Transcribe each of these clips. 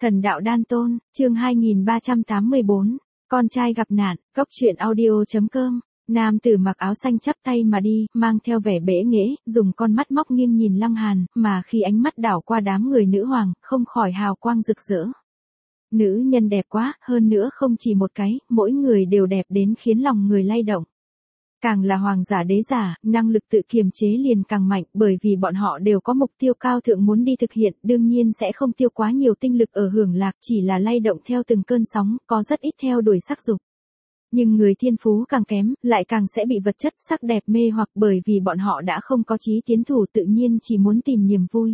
Thần đạo đan tôn, chương 2384, con trai gặp nạn, góc truyện audio.com. Nam tử mặc áo xanh chắp tay mà đi, mang theo vẻ bẽ nghễ, dùng con mắt móc nghiêng nhìn Lăng Hàn, mà khi ánh mắt đảo qua đám người nữ hoàng, không khỏi hào quang rực rỡ. Nữ nhân đẹp quá, hơn nữa không chỉ một cái, mỗi người đều đẹp đến khiến lòng người lay động. Càng là hoàng giả đế giả, năng lực tự kiềm chế liền càng mạnh, bởi vì bọn họ đều có mục tiêu cao thượng muốn đi thực hiện, đương nhiên sẽ không tiêu quá nhiều tinh lực ở hưởng lạc, chỉ là lay động theo từng cơn sóng, có rất ít theo đuổi sắc dục. Nhưng người thiên phú càng kém, lại càng sẽ bị vật chất sắc đẹp mê hoặc, bởi vì bọn họ đã không có chí tiến thủ, tự nhiên chỉ muốn tìm niềm vui.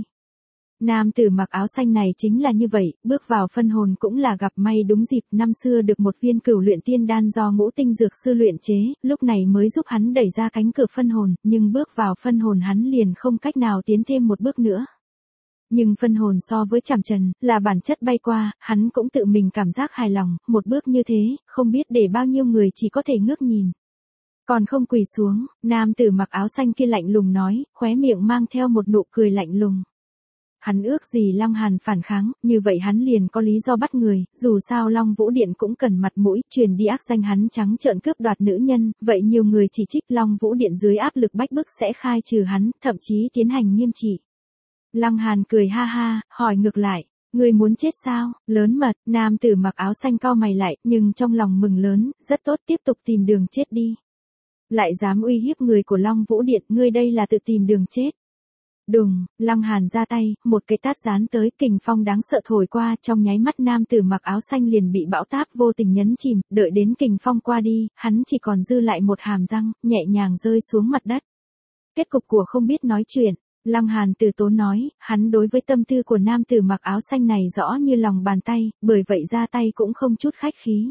Nam tử mặc áo xanh này chính là như vậy, bước vào phân hồn cũng là gặp may đúng dịp, năm xưa được một viên cửu luyện tiên đan do ngũ tinh dược sư luyện chế, lúc này mới giúp hắn đẩy ra cánh cửa phân hồn, nhưng bước vào phân hồn hắn liền không cách nào tiến thêm một bước nữa. Nhưng phân hồn so với chảm trần, là bản chất bay qua, hắn cũng tự mình cảm giác hài lòng, một bước như thế, không biết để bao nhiêu người chỉ có thể ngước nhìn. Còn không quỳ xuống, nam tử mặc áo xanh kia lạnh lùng nói, khóe miệng mang theo một nụ cười lạnh lùng. Hắn ước gì Lăng Hàn phản kháng, như vậy hắn liền có lý do bắt người, dù sao Long Vũ Điện cũng cần mặt mũi, truyền đi ác danh hắn trắng trợn cướp đoạt nữ nhân, vậy nhiều người chỉ trích Long Vũ Điện dưới áp lực bách bức sẽ khai trừ hắn, thậm chí tiến hành nghiêm trị. Lăng Hàn cười ha ha, hỏi ngược lại, người muốn chết sao? Lớn mật, nam tử mặc áo xanh cau mày lại, nhưng trong lòng mừng lớn, rất tốt, tiếp tục tìm đường chết đi. Lại dám uy hiếp người của Long Vũ Điện, ngươi đây là tự tìm đường chết. Đùng, Lăng Hàn ra tay, một cái tát giáng tới, kình phong đáng sợ thổi qua, trong nháy mắt nam tử mặc áo xanh liền bị bão táp vô tình nhấn chìm, đợi đến kình phong qua đi, hắn chỉ còn dư lại một hàm răng, nhẹ nhàng rơi xuống mặt đất. Kết cục của không biết nói chuyện, Lăng Hàn từ tốn nói, hắn đối với tâm tư của nam tử mặc áo xanh này rõ như lòng bàn tay, bởi vậy ra tay cũng không chút khách khí.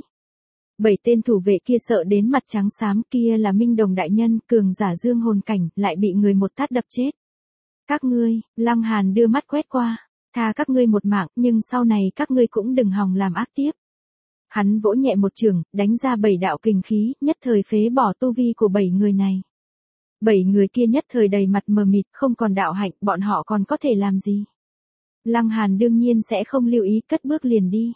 7 tên thủ vệ kia sợ đến mặt trắng xám, kia là Minh Đồng đại nhân, cường giả dương hồn cảnh, lại bị người một tát đập chết. Các ngươi, Lăng Hàn đưa mắt quét qua, tha các ngươi một mạng, nhưng sau này các ngươi cũng đừng hòng làm ác tiếp. Hắn vỗ nhẹ một chưởng, đánh ra 7 đạo kình khí, nhất thời phế bỏ tu vi của 7 người này. 7 người kia nhất thời đầy mặt mờ mịt, không còn đạo hạnh, bọn họ còn có thể làm gì? Lăng Hàn đương nhiên sẽ không lưu ý, cất bước liền đi.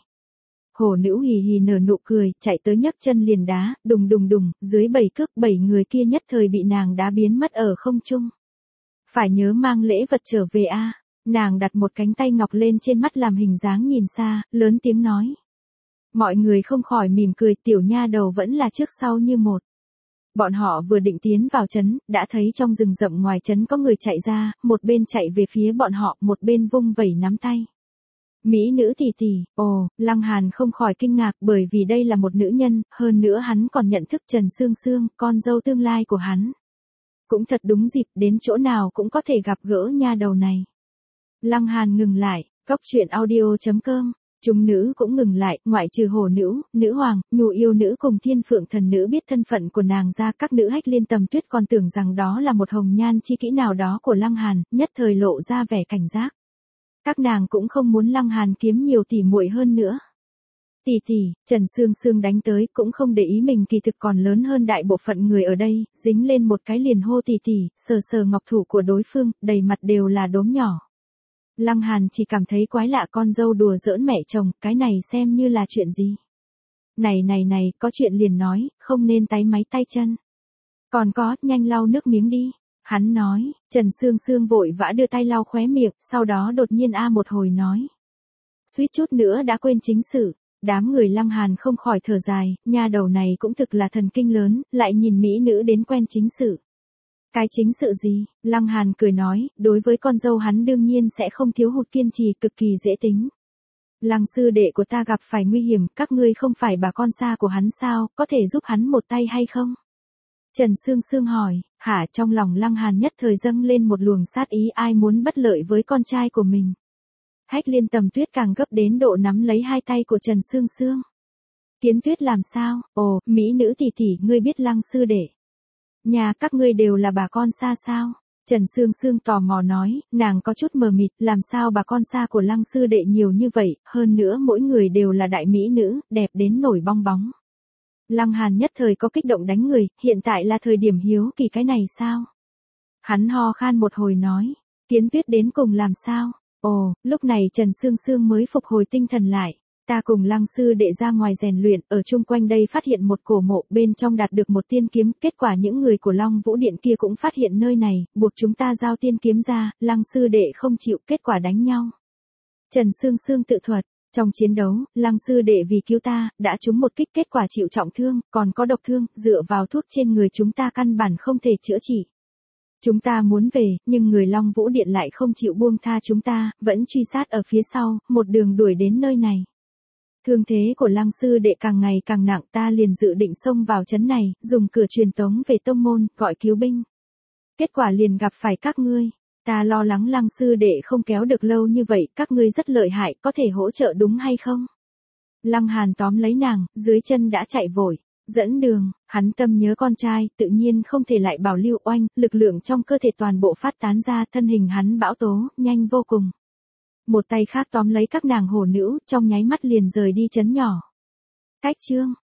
Hổ nữ hì hì nở nụ cười, chạy tới nhấc chân liền đá, đùng đùng đùng, dưới 7 cước 7 người kia nhất thời bị nàng đá biến mất ở không trung. Phải nhớ mang lễ vật trở về a. Nàng đặt một cánh tay ngọc lên trên mắt làm hình dáng nhìn xa, lớn tiếng nói. Mọi người không khỏi mỉm cười, tiểu nha đầu vẫn là trước sau như một. Bọn họ vừa định tiến vào trấn, đã thấy trong rừng rậm ngoài trấn có người chạy ra, một bên chạy về phía bọn họ, một bên vung vẩy nắm tay. Mỹ nữ tỷ tỷ, ồ, Lăng Hàn không khỏi kinh ngạc, bởi vì đây là một nữ nhân, hơn nữa hắn còn nhận thức Trần Sương Sương, con dâu tương lai của hắn. Cũng thật đúng dịp, đến chỗ nào cũng có thể gặp gỡ nha đầu này. Lăng Hàn ngừng lại, góc truyện audio.com. Chúng nữ cũng ngừng lại, ngoại trừ hổ nữ, nữ hoàng, nhu yêu nữ cùng thiên phượng thần nữ biết thân phận của nàng ra, các nữ Hách Liên Tầm Tuyết còn tưởng rằng đó là một hồng nhan chi kỹ nào đó của Lăng Hàn, nhất thời lộ ra vẻ cảnh giác. Các nàng cũng không muốn Lăng Hàn kiếm nhiều tỉ muội hơn nữa. Tỷ tỷ, Trần Sương Sương đánh tới, cũng không để ý mình kỳ thực còn lớn hơn đại bộ phận người ở đây, dính lên một cái liền hô tỷ tỷ, sờ sờ ngọc thủ của đối phương, đầy mặt đều là đốm nhỏ. Lăng Hàn chỉ cảm thấy quái lạ, con dâu đùa giỡn mẹ chồng, cái này xem như là chuyện gì? Này, có chuyện liền nói, không nên táy máy tay chân. Còn có, nhanh lau nước miếng đi. Hắn nói, Trần Sương Sương vội vã đưa tay lau khóe miệng, sau đó đột nhiên một hồi nói. Suýt chút nữa đã quên chính sự. Đám người Lăng Hàn không khỏi thở dài, nha đầu này cũng thực là thần kinh lớn, lại nhìn mỹ nữ đến quen chính sự. Cái chính sự gì? Lăng Hàn cười nói, đối với con dâu hắn đương nhiên sẽ không thiếu hụt kiên trì, cực kỳ dễ tính. Lăng sư đệ của ta gặp phải nguy hiểm, các ngươi không phải bà con xa của hắn sao, có thể giúp hắn một tay hay không? Trần Sương Sương hỏi, hả? Trong lòng Lăng Hàn nhất thời dâng lên một luồng sát ý, ai muốn bất lợi với con trai của mình. Hách Liên Tầm Tuyết càng gấp đến độ nắm lấy hai tay của Trần Sương Sương. Kiến Tuyết làm sao? Ồ, mỹ nữ tỷ tỷ, ngươi biết Lăng sư đệ. Nhà các ngươi đều là bà con xa sao? Trần Sương Sương tò mò nói, nàng có chút mờ mịt, làm sao bà con xa của Lăng sư đệ nhiều như vậy, hơn nữa mỗi người đều là đại mỹ nữ, đẹp đến nổi bong bóng. Lăng Hàn nhất thời có kích động đánh người, hiện tại là thời điểm hiếu kỳ cái này sao? Hắn ho khan một hồi nói, Kiến Tuyết đến cùng làm sao? Ồ, lúc này Trần Sương Sương mới phục hồi tinh thần lại. Ta cùng Lăng sư đệ ra ngoài rèn luyện, ở chung quanh đây phát hiện một cổ mộ, bên trong đạt được một tiên kiếm, kết quả những người của Long Vũ Điện kia cũng phát hiện nơi này, buộc chúng ta giao tiên kiếm ra, Lăng sư đệ không chịu, kết quả đánh nhau. Trần Sương Sương tự thuật, trong chiến đấu, Lăng sư đệ vì cứu ta, đã trúng một kích, kết quả chịu trọng thương, còn có độc thương, dựa vào thuốc trên người chúng ta căn bản không thể chữa trị. Chúng ta muốn về, nhưng người Long Vũ Điện lại không chịu buông tha chúng ta, vẫn truy sát ở phía sau, một đường đuổi đến nơi này. Thương thế của Lăng sư đệ càng ngày càng nặng, ta liền dự định xông vào trấn này, dùng cửa truyền tống về tông môn, gọi cứu binh. Kết quả liền gặp phải các ngươi. Ta lo lắng Lăng sư đệ không kéo được lâu như vậy, các ngươi rất lợi hại, có thể hỗ trợ đúng hay không? Lăng Hàn tóm lấy nàng, dưới chân đã chạy vội, dẫn đường, hắn tâm nhớ con trai, tự nhiên không thể lại bảo lưu oanh, lực lượng trong cơ thể toàn bộ phát tán ra, thân hình hắn bão tố, nhanh vô cùng. Một tay khác tóm lấy các nàng hổ nữ, trong nháy mắt liền rời đi trấn nhỏ. Cách chương